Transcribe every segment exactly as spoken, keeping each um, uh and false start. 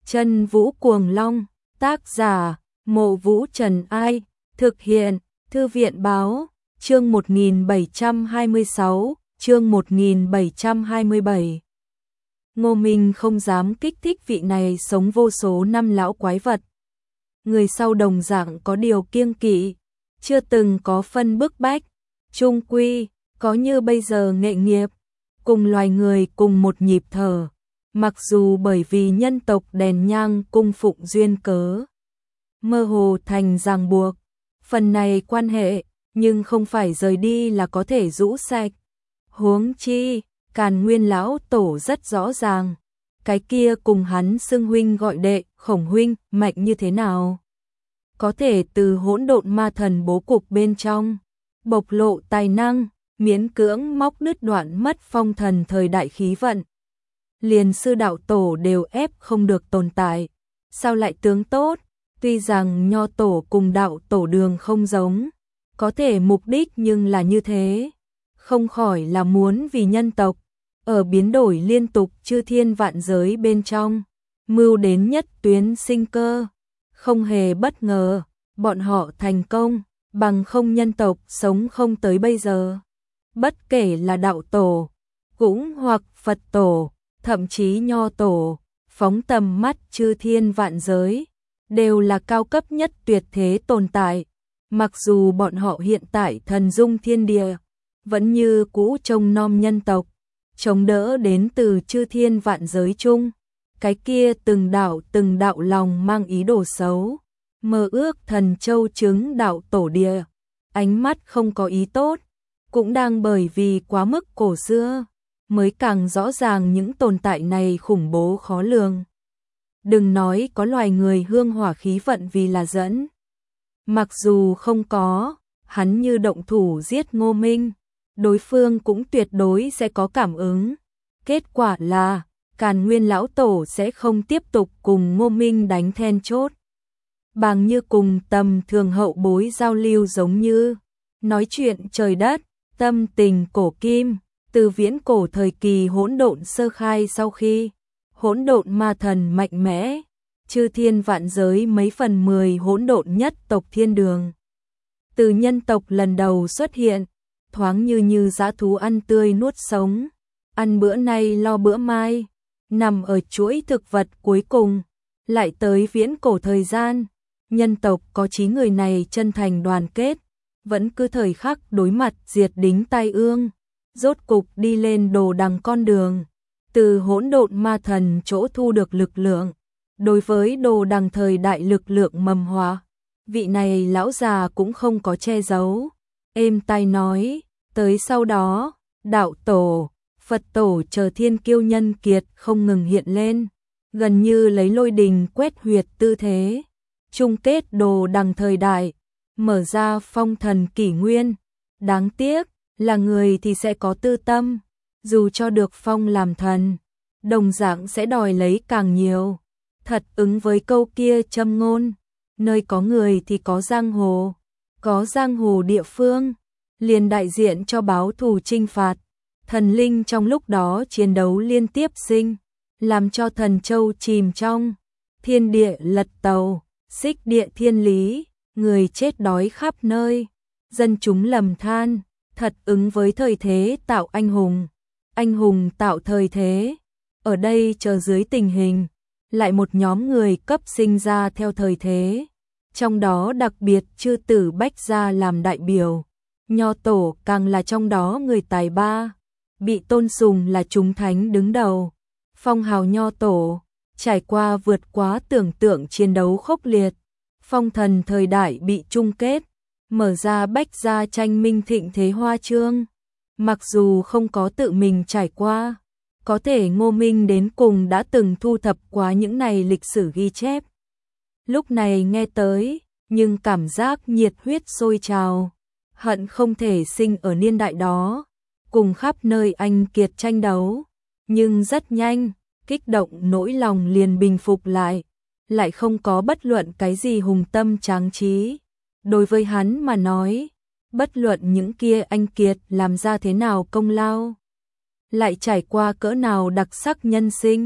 Chân Vũ Cuồng Long, tác giả, Mộ Vũ Trần Ai, thực hiện, Thư viện Báo, chương một nghìn bảy trăm hai mươi sáu, chương một nghìn bảy trăm hai mươi bảy. Ngô Minh không dám kích thích vị này sống vô số năm lão quái vật. Người sau đồng dạng có điều kiêng kỵ, chưa từng có phân bức bách, chung quy, có như bây giờ nghệ nghiệp, cùng loài người cùng một nhịp thở. Mặc dù bởi vì nhân tộc đèn nhang cung phụng duyên cớ, mơ hồ thành ràng buộc, phần này quan hệ, nhưng không phải rời đi là có thể rũ sạch. Huống chi, Càn Nguyên lão tổ rất rõ ràng, cái kia cùng hắn xưng huynh gọi đệ, Khổng huynh, mạnh như thế nào? Có thể từ hỗn độn ma thần bố cục bên trong, bộc lộ tài năng, miễn cưỡng móc đứt đoạn mất phong thần thời đại khí vận. Liền sư đạo tổ đều ép không được tồn tại, sao lại tướng tốt? Tuy rằng nho tổ cùng đạo tổ đường không giống, có thể mục đích nhưng là như thế, không khỏi là muốn vì nhân tộc, ở biến đổi liên tục chư thiên vạn giới bên trong, mưu đến nhất tuyến sinh cơ. Không hề bất ngờ, bọn họ thành công, bằng không nhân tộc sống không tới bây giờ. Bất kể là đạo tổ, cũng hoặc Phật tổ, thậm chí nho tổ, phóng tầm mắt chư thiên vạn giới, đều là cao cấp nhất tuyệt thế tồn tại. Mặc dù bọn họ hiện tại thần dung thiên địa, vẫn như cũ trông nom nhân tộc, chống đỡ đến từ chư thiên vạn giới chung. Cái kia từng đạo từng đạo lòng mang ý đồ xấu, mơ ước thần châu chứng đạo tổ địa, ánh mắt không có ý tốt, cũng đang bởi vì quá mức cổ xưa, mới càng rõ ràng những tồn tại này khủng bố khó lường. Đừng nói có loài người hương hỏa khí vận vì là dẫn. Mặc dù không có, hắn như động thủ giết Ngô Minh, đối phương cũng tuyệt đối sẽ có cảm ứng. Kết quả là, Càn Nguyên lão tổ sẽ không tiếp tục cùng Ngô Minh đánh then chốt. Bằng như cùng tầm thường hậu bối giao lưu giống như, nói chuyện trời đất, tâm tình cổ kim, từ viễn cổ thời kỳ hỗn độn sơ khai sau khi hỗn độn ma thần mạnh mẽ, chư thiên vạn giới mấy phần mười hỗn độn nhất tộc thiên đường. Từ nhân tộc lần đầu xuất hiện, thoáng như như dã thú ăn tươi nuốt sống, ăn bữa nay lo bữa mai, nằm ở chuỗi thực vật cuối cùng, lại tới viễn cổ thời gian, nhân tộc có chí người này chân thành đoàn kết, vẫn cứ thời khắc đối mặt diệt đính tai ương, rốt cục đi lên đồ đằng con đường, từ hỗn độn ma thần chỗ thu được lực lượng, đối với đồ đằng thời đại lực lượng mầm hòa, vị này lão già cũng không có che giấu, êm tai nói, tới sau đó, đạo tổ, Phật tổ chờ thiên kiêu nhân kiệt không ngừng hiện lên, gần như lấy lôi đình quét huyệt tư thế, chung kết đồ đằng thời đại, mở ra phong thần kỷ nguyên. Đáng tiếc, là người thì sẽ có tư tâm, dù cho được phong làm thần, đồng dạng sẽ đòi lấy càng nhiều. Thật ứng với câu kia châm ngôn, nơi có người thì có giang hồ, có giang hồ địa phương, liền đại diện cho báo thù trinh phạt. Thần linh trong lúc đó chiến đấu liên tiếp sinh, làm cho thần châu chìm trong thiên địa lật tàu, xích địa thiên lý, người chết đói khắp nơi, dân chúng lầm than, thật ứng với thời thế tạo anh hùng, anh hùng tạo thời thế. Ở đây chờ dưới tình hình, lại một nhóm người cấp sinh ra theo thời thế, trong đó đặc biệt chư tử Bách gia làm đại biểu, nho tổ càng là trong đó người tài ba, bị tôn sùng là chúng thánh đứng đầu. Phong hào nho tổ, trải qua vượt quá tưởng tượng chiến đấu khốc liệt, phong thần thời đại bị chung kết, mở ra Bách gia tranh minh thịnh thế hoa chương. Mặc dù không có tự mình trải qua, có thể Ngô Minh đến cùng đã từng thu thập quá những này lịch sử ghi chép. Lúc này nghe tới, nhưng cảm giác nhiệt huyết sôi trào, hận không thể sinh ở niên đại đó, cùng khắp nơi anh kiệt tranh đấu. Nhưng rất nhanh, kích động nỗi lòng liền bình phục lại, lại không có bất luận cái gì hùng tâm tráng trí. Đối với hắn mà nói, bất luận những kia anh kiệt làm ra thế nào công lao, lại trải qua cỡ nào đặc sắc nhân sinh,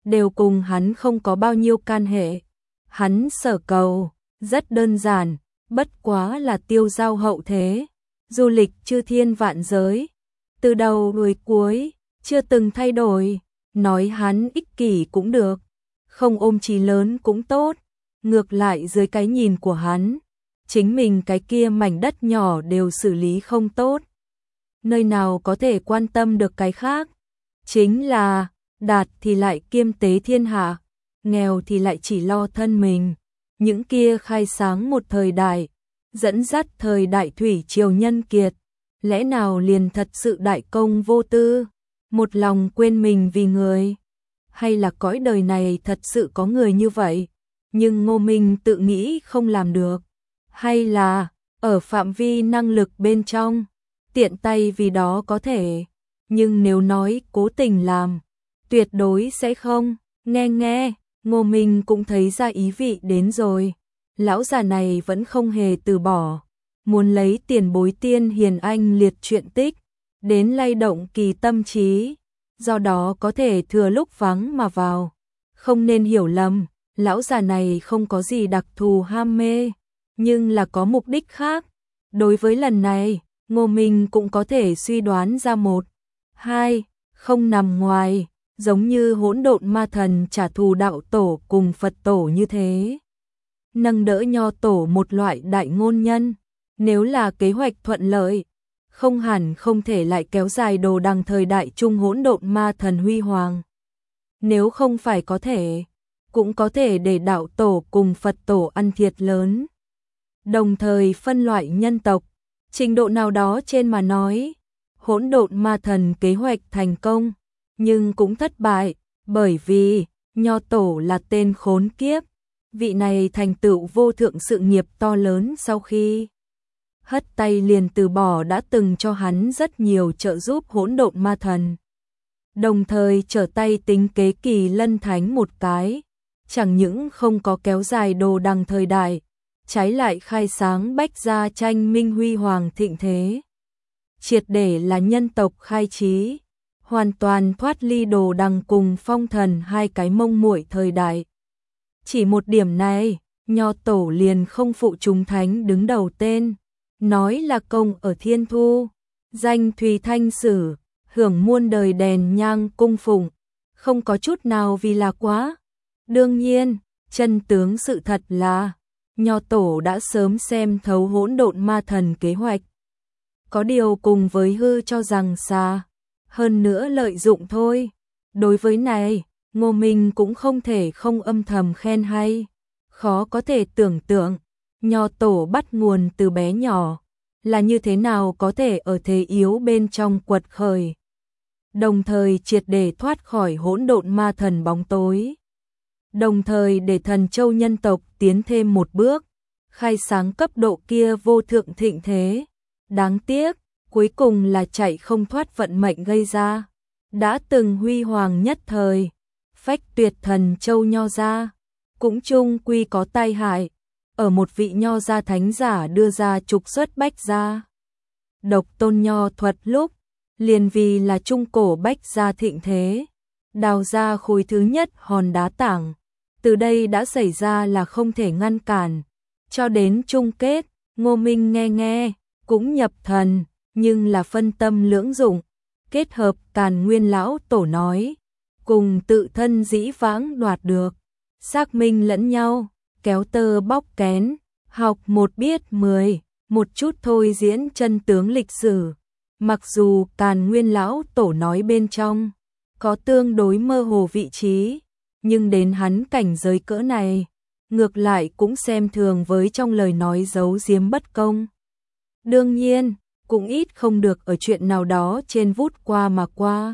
đều cùng hắn không có bao nhiêu can hệ. Hắn sở cầu, rất đơn giản, bất quá là tiêu giao hậu thế, du lịch chư thiên vạn giới, từ đầu đuôi cuối, chưa từng thay đổi, nói hắn ích kỷ cũng được, không ôm chí lớn cũng tốt, ngược lại dưới cái nhìn của hắn, chính mình cái kia mảnh đất nhỏ đều xử lý không tốt. Nơi nào có thể quan tâm được cái khác, chính là, đạt thì lại kiêm tế thiên hạ, nghèo thì lại chỉ lo thân mình. Những kia khai sáng một thời đại, dẫn dắt thời đại thủy triều nhân kiệt, lẽ nào liền thật sự đại công vô tư, một lòng quên mình vì người, hay là cõi đời này thật sự có người như vậy, nhưng Ngô Minh tự nghĩ không làm được, hay là ở phạm vi năng lực bên trong, tiện tay vì đó có thể, nhưng nếu nói cố tình làm, tuyệt đối sẽ không. Nghe nghe, Ngô Minh cũng thấy ra ý vị đến rồi, lão già này vẫn không hề từ bỏ, muốn lấy tiền bối tiên hiền anh liệt truyện tích, đến lay động kỳ tâm trí, do đó có thể thừa lúc vắng mà vào. Không nên hiểu lầm, lão già này không có gì đặc thù ham mê, nhưng là có mục đích khác. Đối với lần này, Ngô Minh cũng có thể suy đoán ra một, hai, không nằm ngoài, giống như hỗn độn ma thần trả thù đạo tổ cùng Phật tổ như thế. Nâng đỡ nho tổ một loại đại ngôn nhân, nếu là kế hoạch thuận lợi, không hẳn không thể lại kéo dài đồ đằng thời đại trung hỗn độn ma thần huy hoàng. Nếu không phải có thể, cũng có thể để đạo tổ cùng Phật tổ ăn thiệt lớn. Đồng thời phân loại nhân tộc, trình độ nào đó trên mà nói, hỗn độn ma thần kế hoạch thành công, nhưng cũng thất bại, bởi vì nho tổ là tên khốn kiếp, vị này thành tựu vô thượng sự nghiệp to lớn sau khi hất tay liền từ bỏ đã từng cho hắn rất nhiều trợ giúp hỗn độn ma thần. Đồng thời trở tay tính kế Kỳ Lân Thánh một cái, chẳng những không có kéo dài đồ đằng thời đại, trái lại khai sáng bách gia tranh minh huy hoàng thịnh thế. Triệt để là nhân tộc khai trí, hoàn toàn thoát ly đồ đằng cùng phong thần hai cái mông muội thời đại. Chỉ một điểm này, nho tổ liền không phụ chúng thánh đứng đầu tên, nói là công ở thiên thu, danh Thùy Thanh Sử, hưởng muôn đời đèn nhang cung phụng, không có chút nào vì là quá. Đương nhiên, chân tướng sự thật là, nho tổ đã sớm xem thấu hỗn độn ma thần kế hoạch. Có điều cùng với hư cho rằng xa, hơn nữa lợi dụng thôi. Đối với này, Ngô Minh cũng không thể không âm thầm khen hay. Khó có thể tưởng tượng, nho tổ bắt nguồn từ bé nhỏ, là như thế nào có thể ở thế yếu bên trong quật khởi. Đồng thời triệt để thoát khỏi hỗn độn ma thần bóng tối. Đồng thời để thần châu nhân tộc tiến thêm một bước, khai sáng cấp độ kia vô thượng thịnh thế. Đáng tiếc, cuối cùng là chạy không thoát vận mệnh gây ra. Đã từng huy hoàng nhất thời, phách tuyệt thần châu nho gia, cũng chung quy có tai hại, ở một vị nho gia thánh giả đưa ra trục xuất bách gia. Độc tôn nho thuật lúc, liền vì là trung cổ bách gia thịnh thế, đào ra khối thứ nhất hòn đá tảng, từ đây đã xảy ra là không thể ngăn cản, cho đến chung kết, Ngô Minh nghe nghe, cũng nhập thần, nhưng là phân tâm lưỡng dụng, kết hợp Càn Nguyên lão tổ nói, cùng tự thân dĩ vãng đoạt được, xác minh lẫn nhau, kéo tơ bóc kén, học một biết mười, một chút thôi diễn chân tướng lịch sử. Mặc dù Càn Nguyên lão tổ nói bên trong có tương đối mơ hồ vị trí, nhưng đến hắn cảnh giới cỡ này, ngược lại cũng xem thường với trong lời nói giấu giếm bất công. Đương nhiên, cũng ít không được ở chuyện nào đó trên vút qua mà qua.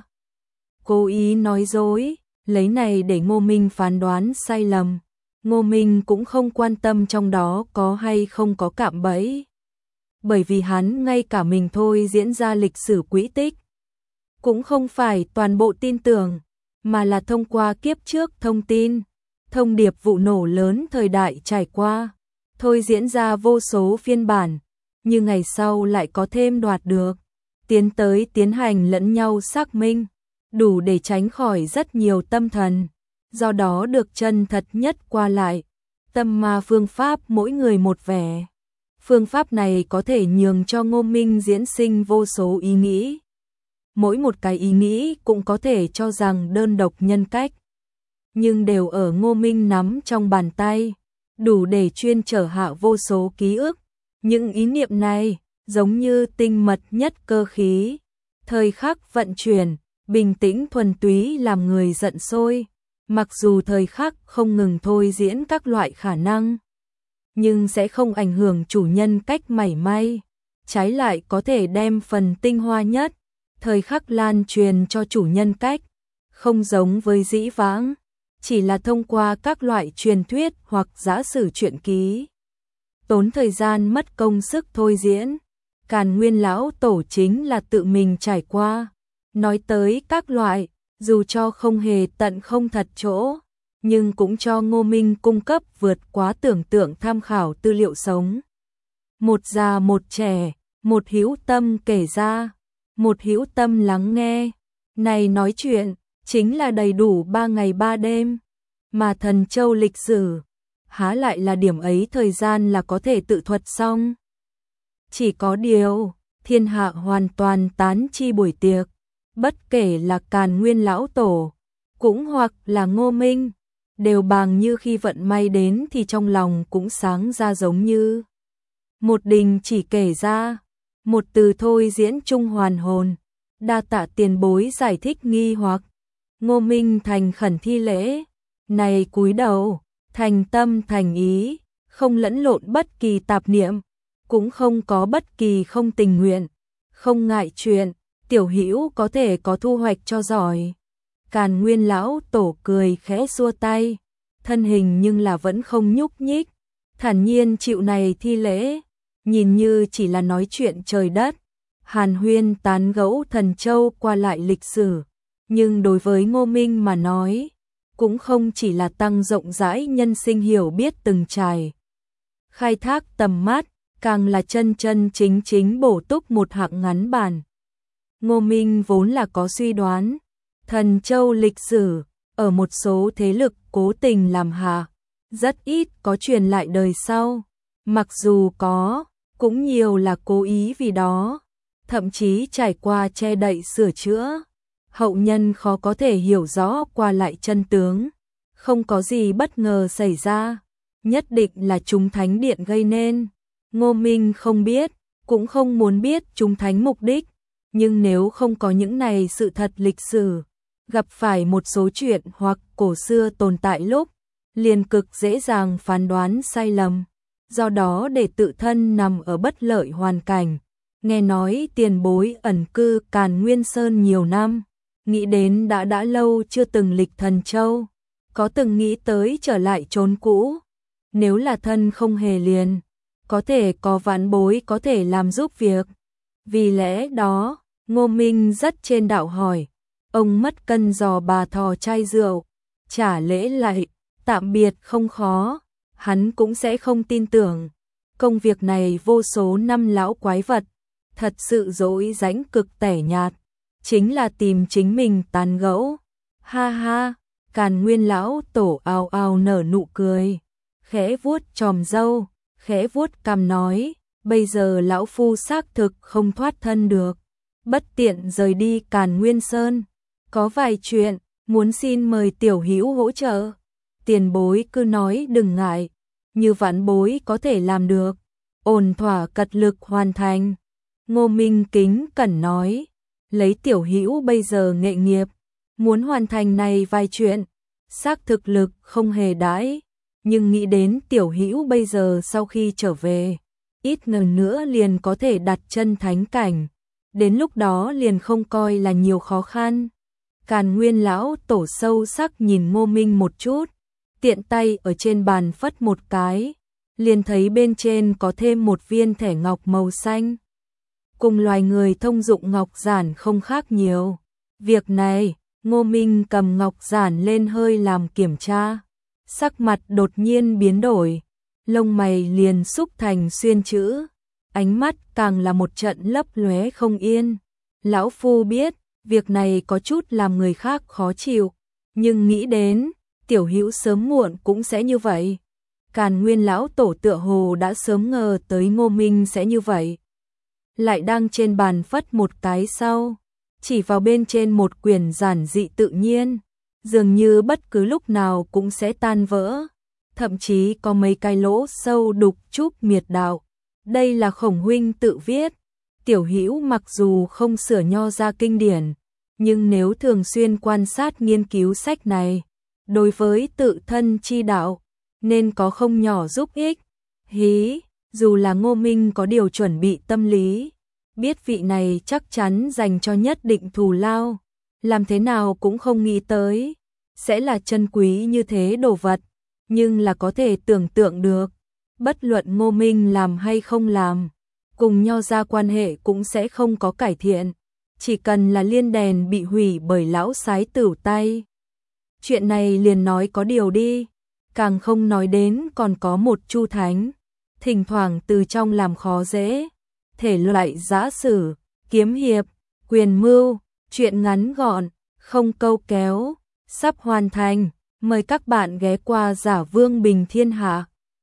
Cố ý nói dối, lấy này để Ngô Minh phán đoán sai lầm. Ngô Minh cũng không quan tâm trong đó có hay không có cạm bẫy. Bởi vì hắn ngay cả mình thôi diễn ra lịch sử quỹ tích. Cũng không phải toàn bộ tin tưởng, mà là thông qua kiếp trước thông tin, thông điệp vụ nổ lớn thời đại trải qua, thôi diễn ra vô số phiên bản, như ngày sau lại có thêm đoạt được, tiến tới tiến hành lẫn nhau xác minh, đủ để tránh khỏi rất nhiều tâm thần. do đó được chân thật nhất qua lại. Tâm ma phương pháp mỗi người một vẻ. Phương pháp này có thể nhường cho Ngô Minh diễn sinh vô số ý nghĩ. Mỗi một cái ý nghĩ cũng có thể cho rằng đơn độc nhân cách, nhưng đều ở Ngô Minh nắm trong bàn tay, đủ để chuyên trở hạ vô số ký ức. Những ý niệm này giống như tinh mật nhất cơ khí, thời khắc vận chuyển, bình tĩnh thuần túy làm người giận sôi. Mặc dù thời khắc không ngừng thôi diễn các loại khả năng, nhưng sẽ không ảnh hưởng chủ nhân cách mảy may, trái lại có thể đem phần tinh hoa nhất, thời khắc lan truyền cho chủ nhân cách, không giống với dĩ vãng, chỉ là thông qua các loại truyền thuyết hoặc giả sử truyện ký. Tốn thời gian mất công sức thôi diễn, Càn Nguyên lão tổ chính là tự mình trải qua, nói tới các loại, dù cho không hề tận không thật chỗ, nhưng cũng cho Ngô Minh cung cấp vượt quá tưởng tượng tham khảo tư liệu sống. Một già một trẻ, một hữu tâm kể ra, một hữu tâm lắng nghe, này nói chuyện, chính là đầy đủ ba ngày ba đêm, mà Thần Châu lịch sử, há lại là điểm ấy thời gian là có thể tự thuật xong. Chỉ có điều, thiên hạ hoàn toàn tán chi buổi tiệc, bất kể là Càn Nguyên lão tổ, cũng hoặc là Ngô Minh, đều bàng như khi vận may đến thì trong lòng cũng sáng ra giống như một đình chỉ kể ra, một từ thôi diễn chung hoàn hồn, đa tạ tiền bối giải thích nghi hoặc. Ngô Minh thành khẩn thi lễ, này cúi đầu, thành tâm thành ý, không lẫn lộn bất kỳ tạp niệm, cũng không có bất kỳ không tình nguyện, không ngại chuyện, tiểu hữu có thể có thu hoạch cho giỏi. Càn Nguyên lão tổ cười khẽ xua tay, thân hình nhưng là vẫn không nhúc nhích, thản nhiên chịu này thi lễ, nhìn như chỉ là nói chuyện trời đất, hàn huyên tán gẫu Thần Châu qua lại lịch sử, nhưng đối với Ngô Minh mà nói, cũng không chỉ là tăng rộng rãi nhân sinh hiểu biết từng trải, khai thác tầm mắt, càng là chân chân chính chính bổ túc một hạng ngắn bản. Ngô Minh vốn là có suy đoán, Thần Châu lịch sử, ở một số thế lực cố tình làm hạ, rất ít có truyền lại đời sau, mặc dù có, cũng nhiều là cố ý vì đó, thậm chí trải qua che đậy sửa chữa, hậu nhân khó có thể hiểu rõ qua lại chân tướng, không có gì bất ngờ xảy ra, nhất định là chúng thánh điện gây nên. Ngô Minh không biết, cũng không muốn biết chúng thánh mục đích, nhưng nếu không có những này sự thật lịch sử, gặp phải một số chuyện hoặc cổ xưa tồn tại lúc, liền cực dễ dàng phán đoán sai lầm, do đó để tự thân nằm ở bất lợi hoàn cảnh. Nghe nói tiền bối ẩn cư Càn Nguyên Sơn nhiều năm, nghĩ đến đã đã lâu chưa từng lịch Thần Châu, có từng nghĩ tới trở lại chốn cũ, nếu là thân không hề liền, có thể có vãn bối có thể làm giúp việc. Vì lẽ đó, Ngô Minh rất trên đạo hỏi, ông mất cân giò bà thò chai rượu, trả lễ lại, tạm biệt không khó, hắn cũng sẽ không tin tưởng. Công việc này vô số năm lão quái vật, thật sự dỗi rãnh cực tẻ nhạt, chính là tìm chính mình tán gẫu. Ha ha, Càn Nguyên lão tổ ào ào nở nụ cười, khẽ vuốt chòm râu, khẽ vuốt cằm nói, bây giờ lão phu xác thực không thoát thân được, bất tiện rời đi Càn Nguyên Sơn, có vài chuyện muốn xin mời tiểu hữu hỗ trợ. Tiền bối cứ nói đừng ngại, như vãn bối có thể làm được, ổn thỏa cật lực hoàn thành. Ngô Minh kính cẩn nói, lấy tiểu hữu bây giờ nghệ nghiệp, muốn hoàn thành này vài chuyện, xác thực lực không hề đãi, nhưng nghĩ đến tiểu hữu bây giờ sau khi trở về, ít lần nữa liền có thể đặt chân thánh cảnh, đến lúc đó liền không coi là nhiều khó khăn. Càn Nguyên lão tổ sâu sắc nhìn Ngô Minh một chút, tiện tay ở trên bàn phất một cái, liền thấy bên trên có thêm một viên thẻ ngọc màu xanh. Cùng loài người thông dụng ngọc giản không khác nhiều. Việc này, Ngô Minh cầm ngọc giản lên hơi làm kiểm tra, sắc mặt đột nhiên biến đổi, lông mày liền xúc thành xuyên chữ, ánh mắt càng là một trận lấp lóe không yên. Lão phu biết, việc này có chút làm người khác khó chịu, nhưng nghĩ đến, Tiểu Hữu sớm muộn cũng sẽ như vậy. Càn Nguyên lão tổ tựa hồ đã sớm ngờ tới Ngô Minh sẽ như vậy. Lại đang trên bàn phất một cái sau, chỉ vào bên trên một quyển giản dị tự nhiên, dường như bất cứ lúc nào cũng sẽ tan vỡ, thậm chí có mấy cái lỗ sâu đục chúp miệt đạo. Đây là Khổng huynh tự viết. Tiểu Hữu mặc dù không sửa nho ra kinh điển, nhưng nếu thường xuyên quan sát nghiên cứu sách này, đối với tự thân chi đạo, nên có không nhỏ giúp ích. Hí, dù là Ngô Minh có điều chuẩn bị tâm lý, biết vị này chắc chắn dành cho nhất định thù lao, làm thế nào cũng không nghĩ tới, sẽ là chân quý như thế đồ vật, nhưng là có thể tưởng tượng được, bất luận Ngô Minh làm hay không làm, cùng nho ra quan hệ cũng sẽ không có cải thiện, chỉ cần là liên đèn bị hủy bởi lão sái tửu tay. Chuyện này liền nói có điều đi, càng không nói đến còn có một Chu Thánh, thỉnh thoảng từ trong làm khó dễ, thể loại giã sử, kiếm hiệp, quyền mưu, chuyện ngắn gọn, không câu kéo, sắp hoàn thành, mời các bạn ghé qua Giả Vương Bình Thiên Hạ.